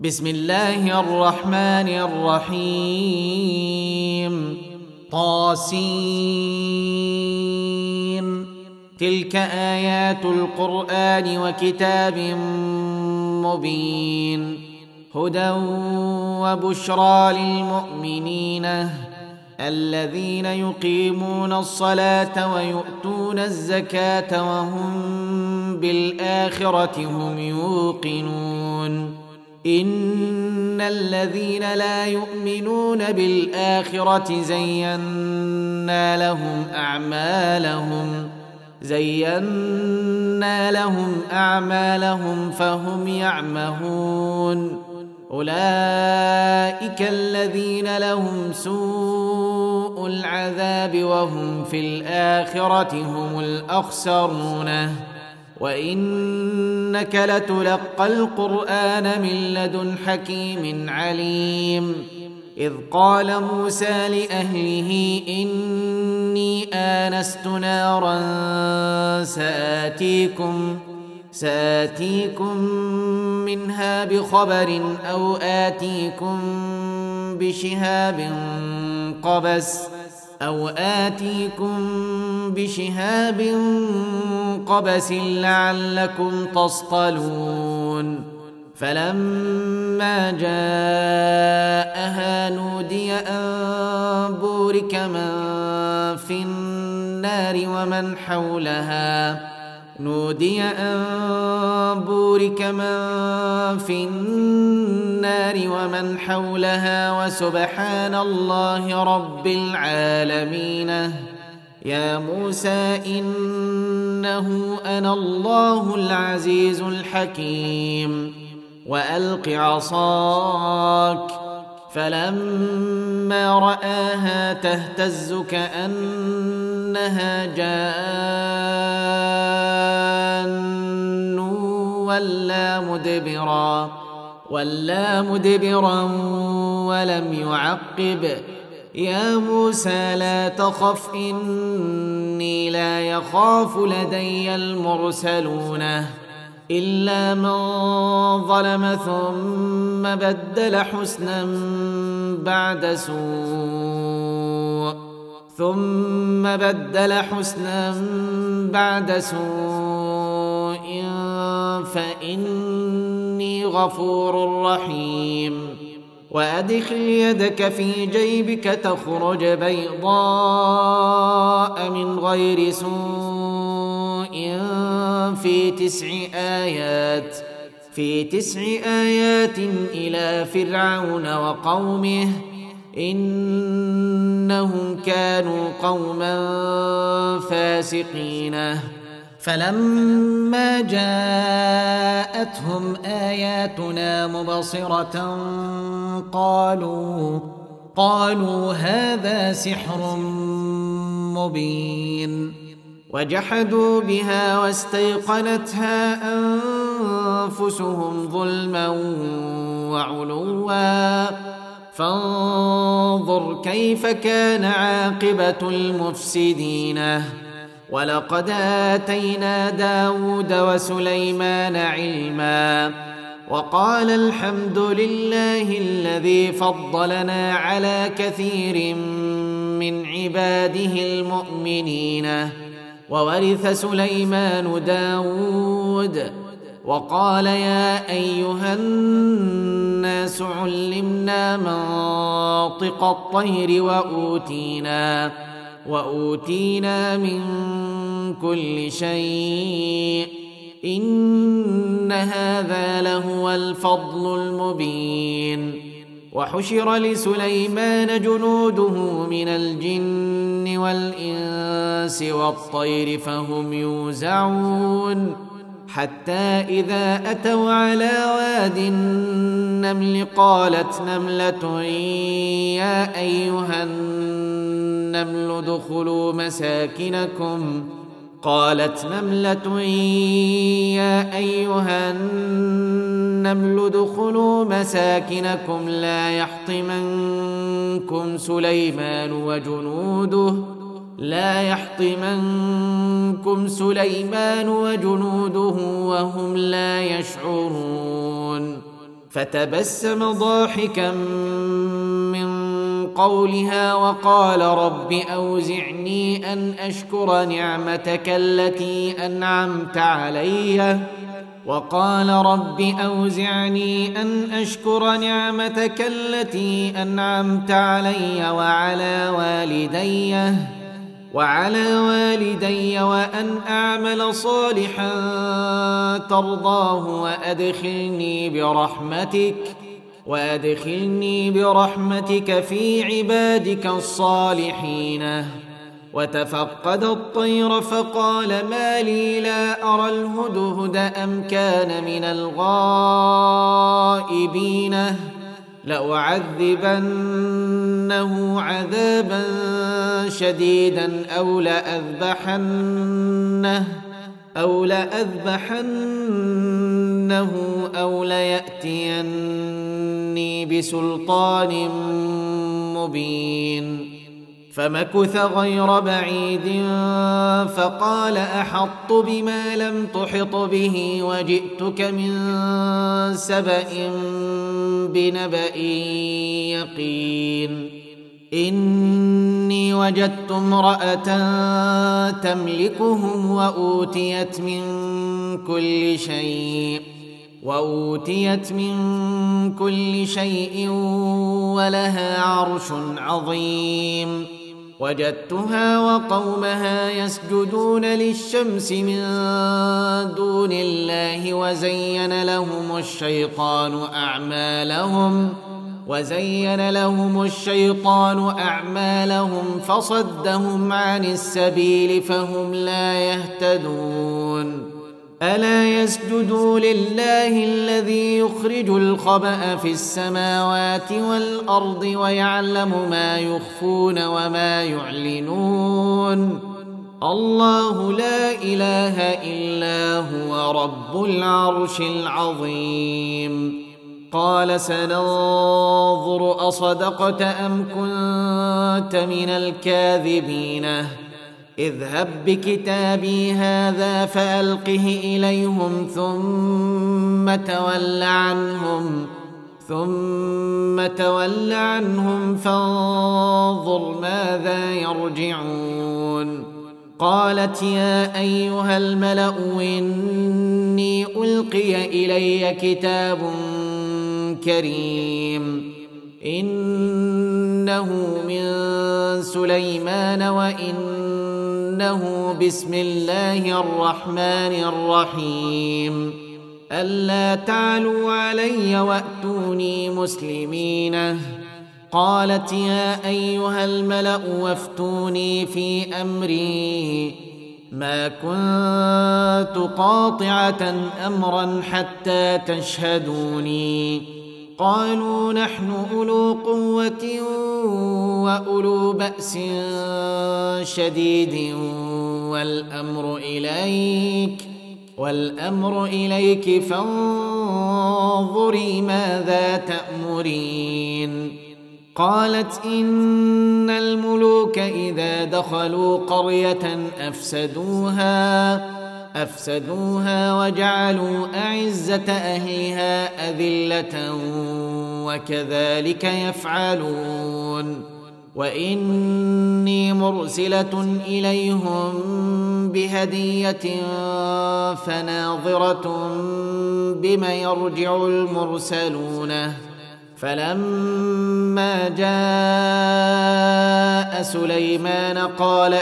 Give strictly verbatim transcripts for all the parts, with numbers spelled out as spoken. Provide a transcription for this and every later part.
بسم الله الرحمن الرحيم. طاسين. تلك آيات القرآن وكتاب مبين، هدى وبشرى للمؤمنين الذين يقيمون الصلاة ويؤتون الزكاة وهم بالآخرة هم يوقنون. إن الذين لا يؤمنون بالآخرة زينا لهم أعمالهم زينا لهم أعمالهم فهم يعمهون. أولئك الذين لهم سوء العذاب وهم في الآخرة هم الأخسرون. وإنك لتلقى القرآن من لدن حكيم عليم. إذ قال موسى لأهله إني آنست نارا سآتيكم سآتيكم منها بخبر أو آتيكم بشهاب قبس أو آتيكم بشهاب قبس لعلكم تصطلون. فلما جاءها نودي أن بورك من في النار ومن حولها نودي أن بورك من في النار ومن حولها وسبحان الله رب العالمين. يا موسى إنه أنا الله العزيز الحكيم. وألق عصاك. فلما رآها تهتز كأنها جان ولا مدبرا ولا مدبرا ولم يعقب. يا موسى لا تخف إني لا يخاف لدي المرسلون إلا من ظلم ثم بدل حسنا بعد سوء ثم بدل حسنا بعد سوء فإني غفور رحيم. وأدخل يدك في جيبك تخرج بيضاء من غير سوء في تسع آيات في تسع آيات إلى فرعون وقومه إنهم كانوا قوما فاسقين. فلما جاءتهم آياتنا مبصرة قالوا قالوا هذا سحر مبين. وجحدوا بها واستيقنتها أنفسهم ظلما وعلوا فانظر كيف كان عاقبة المفسدين. ولقد آتينا داود وسليمان علما وقال الحمد لله الذي فضلنا على كثير من عباده المؤمنين. وورث سليمان داود وقال يا أيها الناس علمنا منطق الطير وأوتينا وأوتينا من كل شيء إن هذا لهو الفضل المبين. وحشر لسليمان جنوده من الجن والإنس والطير فهم يوزعون حتى إذا أتوا على واد النمل قالت نملة يا أيها النمل ادخلوا مساكنكم قالت نملة يا أيها النمل ادخلوا مساكنكم لا يحطمنكم سليمان وجنوده لا يحطمنكم سليمان وجنوده وهم لا يشعرون فتبسم ضاحكا من قولها وقال رب أوزعني أن أشكر نعمتك التي أنعمت علي وقال رب أوزعني أن أشكر نعمتك التي أنعمت علي وعلى والدي وعلى والدي وأن أعمل صالحا ترضاه وأدخلني برحمتك وأدخلني برحمتك في عبادك الصالحين. وتفقد الطير فقال ما لي لا أرى الهدهد أم كان من الغائبين لأعذبنه عذابا شديدا أو لأذبحنه أو لأذبحنه أو ليأتيني بسلطان مبين. فمكث غير بعيد فقال أحطت بما لم تحط به وجئتك من سبأ بنبأ يقين. إني وجدت امرأة تملكهم وأوتيت من كل شيء وأوتيت من كل شيء ولها عرش عظيم. وجدتها وقومها يسجدون للشمس من دون الله وزين لهم الشيطان أعمالهم وزين لهم الشيطان أعمالهم فصدهم عن السبيل فهم لا يهتدون. ألا يسجدوا لله الذي يخرج الخبأ في السماوات والأرض ويعلم ما يخفون وما يعلنون. الله لا إله إلا هو رب العرش العظيم. قال سننظر أصدقت أم كنت من الكاذبين اذهب بكتابي هذا فألقه إليهم ثم تول عنهم ثم تول عنهم فانظر ماذا يرجعون. قالت يا أيها الملأ إني ألقي إلي كتاب كريم إنه من سليمان وإنه بسم الله الرحمن الرحيم ألا تعلوا علي وأتوني مسلمين. قالت يا أيها الملأ وافتوني في أمري ما كنت قاطعة أمرا حتى تشهدوني. قالوا نحن أولو قوة وأولو بأس شديد والأمر إليك والأمر إليك فانظري ماذا تأمرين. قالت إن الملوك إذا دخلوا قرية أفسدوها أفسدوها وجعلوا أعزة أهلها أذلة وكذلك يفعلون. وإني مرسلة إليهم بهدية فناظرة بما يرجع المرسلون. فلما جاء سليمان قال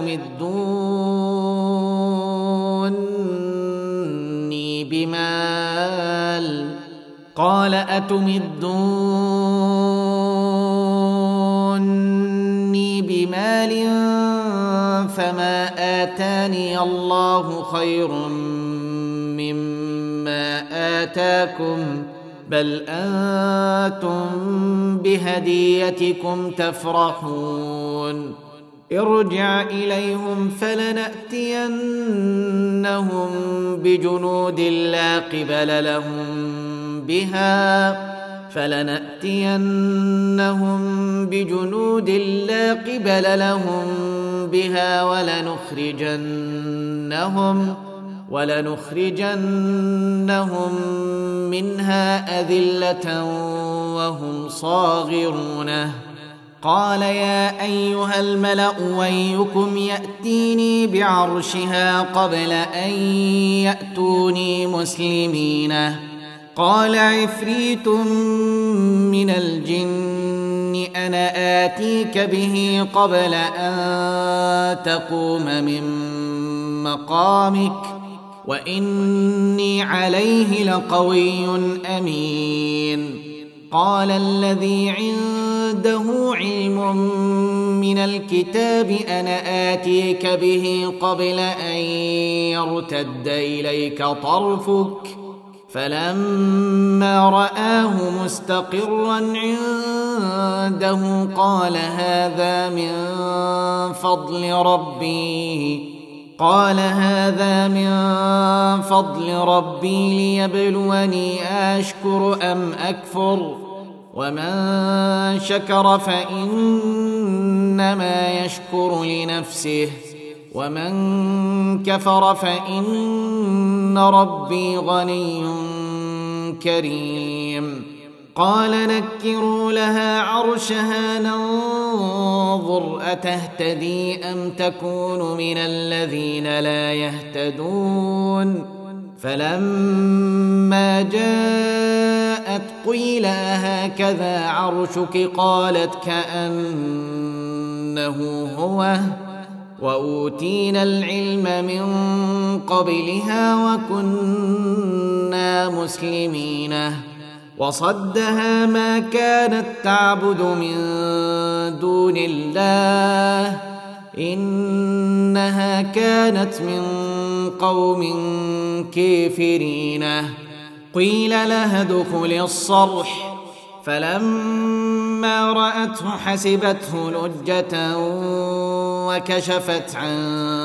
أتمدوني بمال قال أتمدوني بمال فما آتاني الله خير مما آتاكم بل أنتم بهديتكم تفرحون. ارجع إليهم فلنأتينهم بجنود لا قبل لهم بها فلنأتينهم بجنود لا قبل لهم بها ولنخرجنهم ولنخرجنهم منها أذلة وهم صاغرون. قال يا أيها الملأ أيكم يأتيني بعرشها قبل أن يأتوني مسلمين؟ قال عفريت من الجن أنا آتيك به قبل أن تقوم من مقامك وإني عليه لقوي أمين. قال الذي عنده علم من الكتاب أنا آتيك به قبل أن يرتد إليك طرفك فلما رآه مستقرا عنده قال هذا من فضل ربي قال هذا من فضل ربي ليبلوني أشكر أم أكفر ومن شكر فإنما يشكر لنفسه ومن كفر فإن ربي غني كريم. قال نكروا لها عرشها ننظر أتهتدي أم تكون من الذين لا يهتدون. فلما جاءت قيل هكذا عرشك قالت كأنه هو وأوتينا العلم من قبلها وكنا مسلمين. وصدها ما كانت تعبد من دون الله إنها كانت من قوم كافرين. قيل لها ادخل الصرح فلما رأته حسبته لجة وكشفت عن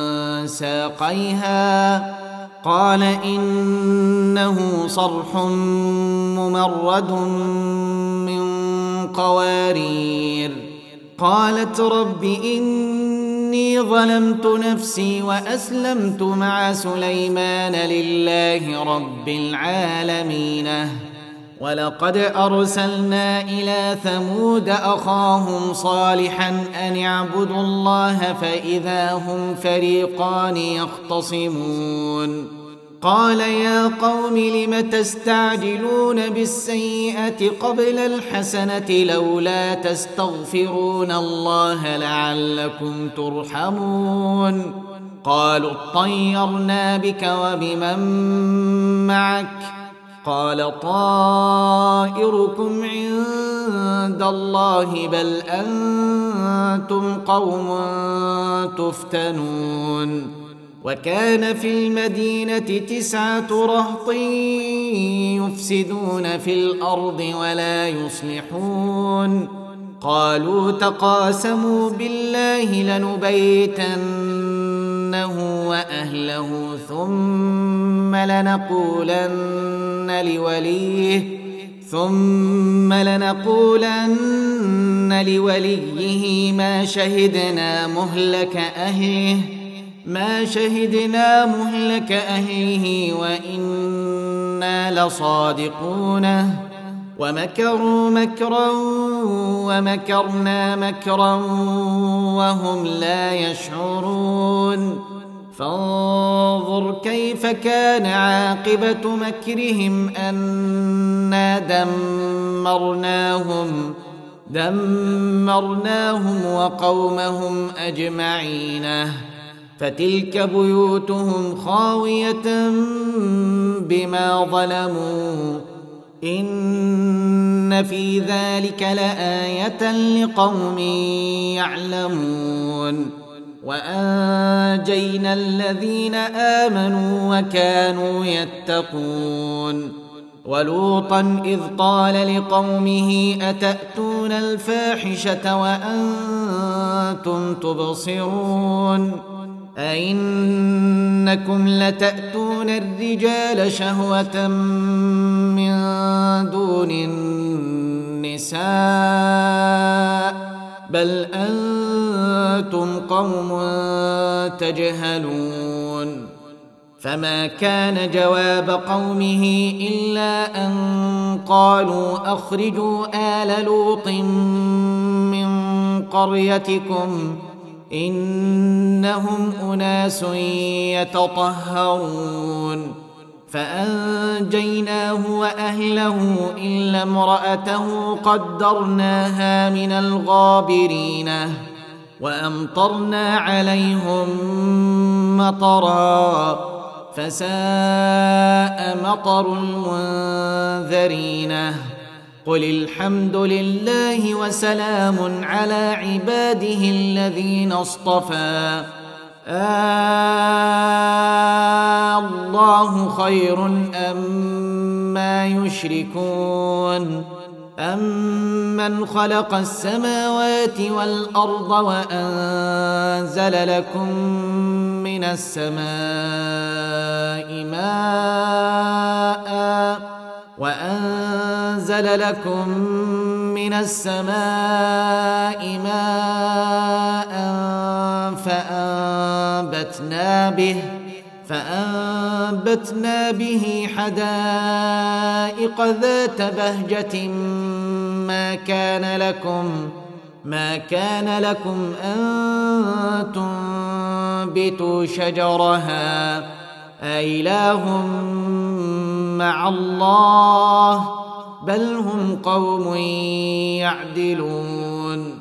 ساقيها قال إنه صرح ممرد من قوارير. قالت رب إني ظلمت نفسي وأسلمت مع سليمان لله رب العالمين. ولقد أرسلنا إلى ثمود أخاهم صالحا أن اعبدوا الله فإذا هم فريقان يختصمون. قال يا قوم لم تستعجلون بالسيئة قبل الحسنة لولا تستغفرون الله لعلكم ترحمون. قالوا اطيرنا بك وبمن معك قال طائركم عند الله بل أنتم قوم تفتنون. وكان في المدينة تسعة رهط يفسدون في الأرض ولا يصلحون. قالوا تقاسموا بالله لنبيتنه وأهله ثم لنقولن لوليه ثم لنقولن لوليه ما شهدنا مهلك أهله ما شهدنا مهلك أهله وإنا لصادقون. ومكروا مكرا ومكرنا مكرا وهم لا يشعرون. فانظر كيف كان عاقبة مكرهم أنا دمرناهم دمرناهم وقومهم أجمعين. فتلك بيوتهم خاوية بما ظلموا إن في ذلك لآية لقوم يعلمون. وأنجينا الذين آمنوا وكانوا يتقون. ولوطا إذ قال لقومه أتأتون الفاحشة وأنتم تبصرون أئنكم لتأتون الرجال شهوة من دون النساء بل أنتم قوم تجهلون. فما كان جواب قومه إلا أن قالوا أخرجوا آل لوط من قريتكم إنهم أناس يتطهرون فأنجيناه وأهله إلا امرأته قدرناها من الغابرين وأمطرنا عليهم مطرا فساء مطر المنذرين قل الحمد لله وسلام على عباده الذين اصطفى آه الله خير أما يشركون أمن خلق السماوات والأرض وأنزل لكم من السماء ماء وأنزل لكم من السماء ماء فأنبتنا به فأنبتنا به حدائق ذات بهجة ما كان لكم ما كان لكم أن تنبتوا شجرها أإله مع الله بل هم قوم يعدلون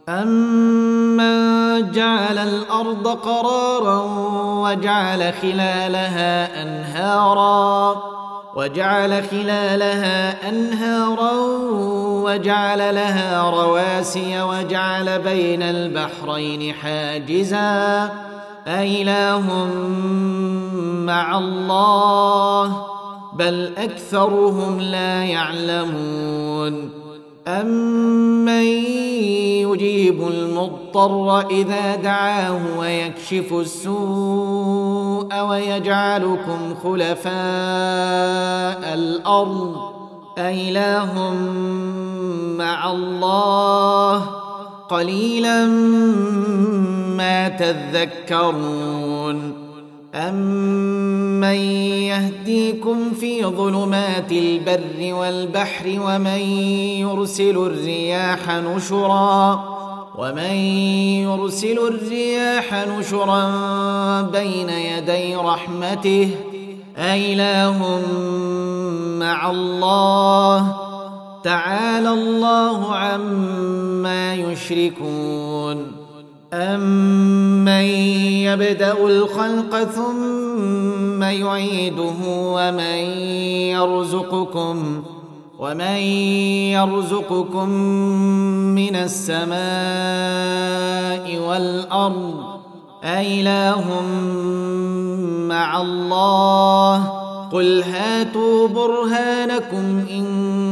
أمن جعل الأرض قرارا وجعل خلالها أنهارا وجعل خلالها أنهارا وجعل لها رواسي وجعل بين البحرين حاجزا أإله مع الله بل أكثرهم لا يعلمون أمن يجيب المضطر إذا دعاه ويكشف السوء ويجعلكم خلفاء الأرض أإله مع الله قليلا ما تذكرون أمن يهديكم في ظلمات البر والبحر ومن يرسل الرياح نشرا ومن يرسل الرياح نشرا بين يدي رحمته أإله مع الله تعالى الله عما يشركون أمن يبدأ الخلق ثم يعيده ومن يرزقكم ومن يرزقكم من السماء والأرض أإله مع الله قل هاتوا برهانكم إن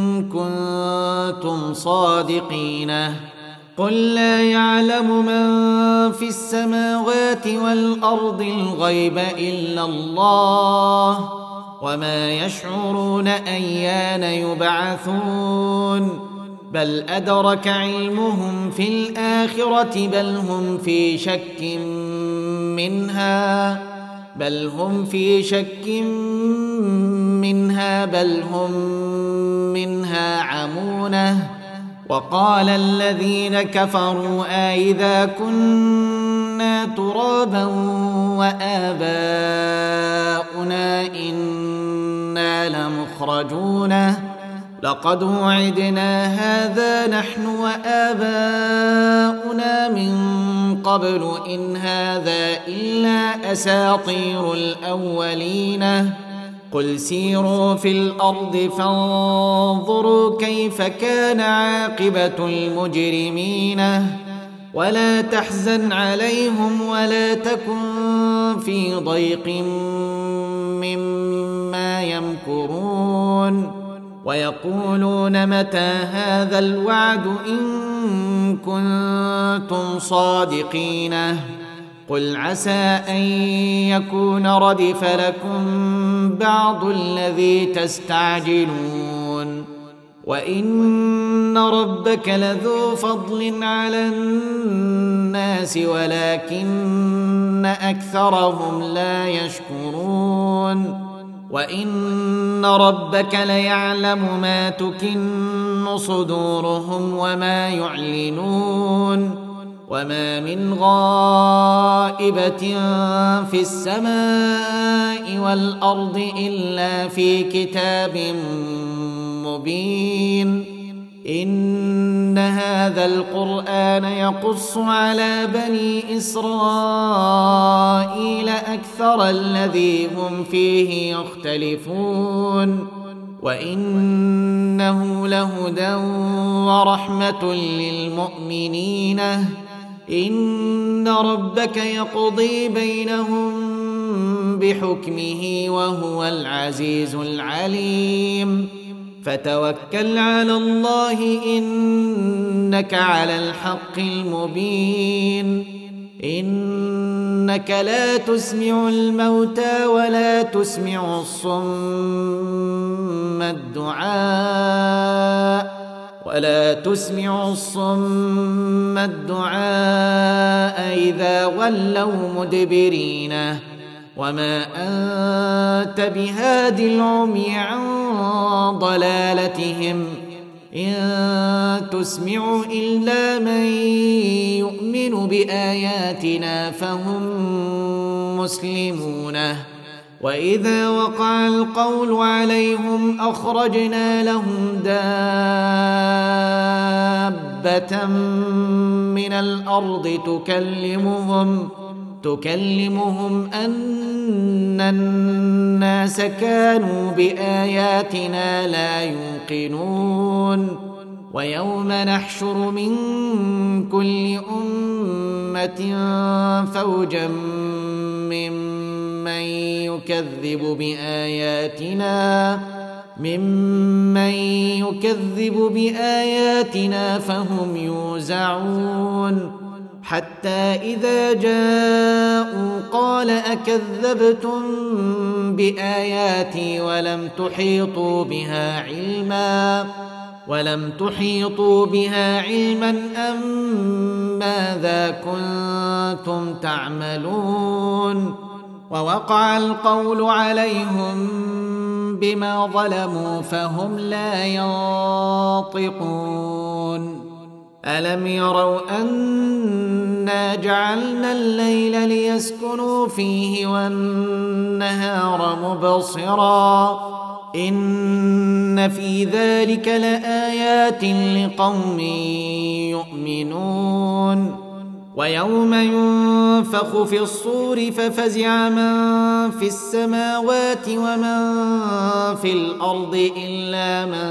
كنتم صادقين قل لا يعلم من في السماوات والأرض الغيب إلا الله وما يشعرون أيان يبعثون بل أدرك علمهم في الآخرة بل هم في شك منها بل هم في شك منها بل هم منها عمونه وقال الذين كفروا أإذا كنا ترابا وآباؤنا إنا لمخرجون لقد وعدنا هذا نحن وآباؤنا من قبل إن هذا إلا أساطير الأولين قل سيروا في الأرض فانظروا كيف كان عاقبة المجرمين ولا تحزن عليهم ولا تكن في ضيق مما يمكرون ويقولون متى هذا الوعد إن كنتم صادقين قل عسى أن يكون ردف لكم بعض الذي تستعجلون وإن ربك لذو فضل على الناس ولكن أكثرهم لا يشكرون وإن ربك ليعلم ما تكن صدورهم وما يعلنون وما من غائبة في السماء والأرض إلا في كتاب مبين إن هذا القرآن يقص على بني إسرائيل أكثر الذي هم فيه يختلفون وإنه لهدى ورحمة للمؤمنين إن ربك يقضي بينهم بحكمه وهو العزيز العليم فتوكل على الله إنك على الحق المبين إنك لا تسمع الموتى ولا تسمع الصم الدعاء ولا تسمع الصم الدعاء إذا ولوا مدبرين وما أنت بهاد العمي عن ضلالتهم إن تسمع إلا من يؤمن بآياتنا فهم مسلمون وإذا وقع القول عليهم أخرجنا لهم دابة من الأرض تكلمهم تكلمهم أن الناس كانوا بآياتنا لا يوقنون ويوم نحشر من كل أمة فوجا ممن يكذب بآياتنا ممن يكذب بآياتنا فهم يوزعون حتى إذا جاءوا قال أكذبتم بآياتي ولم تحيطوا بها علما ولم تحيطوا بها علما أم ماذا كنتم تعملون ووقع القول عليهم بما ظلموا فهم لا ينطقون ألم يروا أنا جعلنا الليل ليسكنوا فيه والنهار مبصرا إن في ذلك لآيات لقوم يؤمنون ويوم ينفخ في الصور ففزع من في السماوات ومن في الأرض إلا من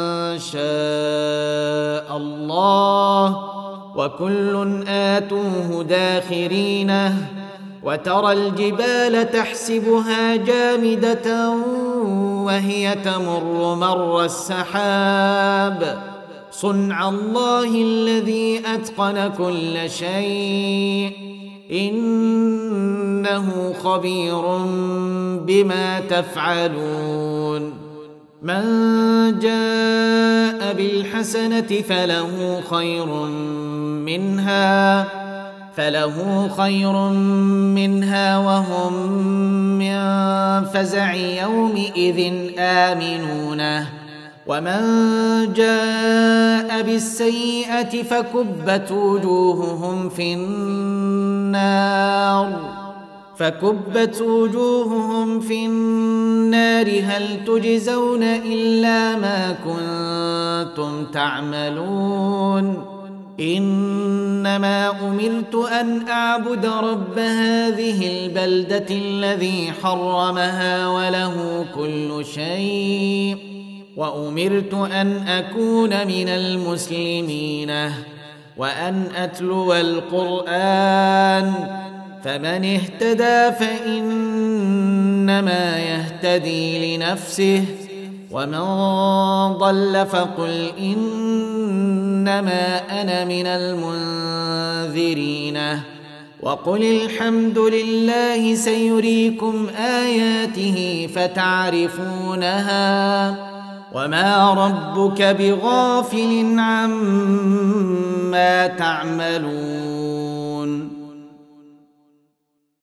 شاء الله وكل آتوه داخرينه وترى الجبال تحسبها جامدة وهي تمر مر السحاب صنع الله الذي أتقن كل شيء إنه خبير بما تفعلون من جاء بالحسنة فله خير منها فله خير منها وهم من فزع يومئذ آمنون ومن جاء بالسيئة فكبت وجوههم في النار فكبت وجوههم في النار هل تجزون إلا ما كنتم تعملون إنما أمرت أن أعبد رب هذه البلدة الذي حرمها وله كل شيء وأمرت أن أكون من المسلمين وأن أتلو القرآن فمن اهتدى فإنما يهتدي لنفسه ومن ضل فقل إنما أنا من المنذرين وقل الحمد لله سيريكم آياته فتعرفونها وما ربك بغافل عما تعملون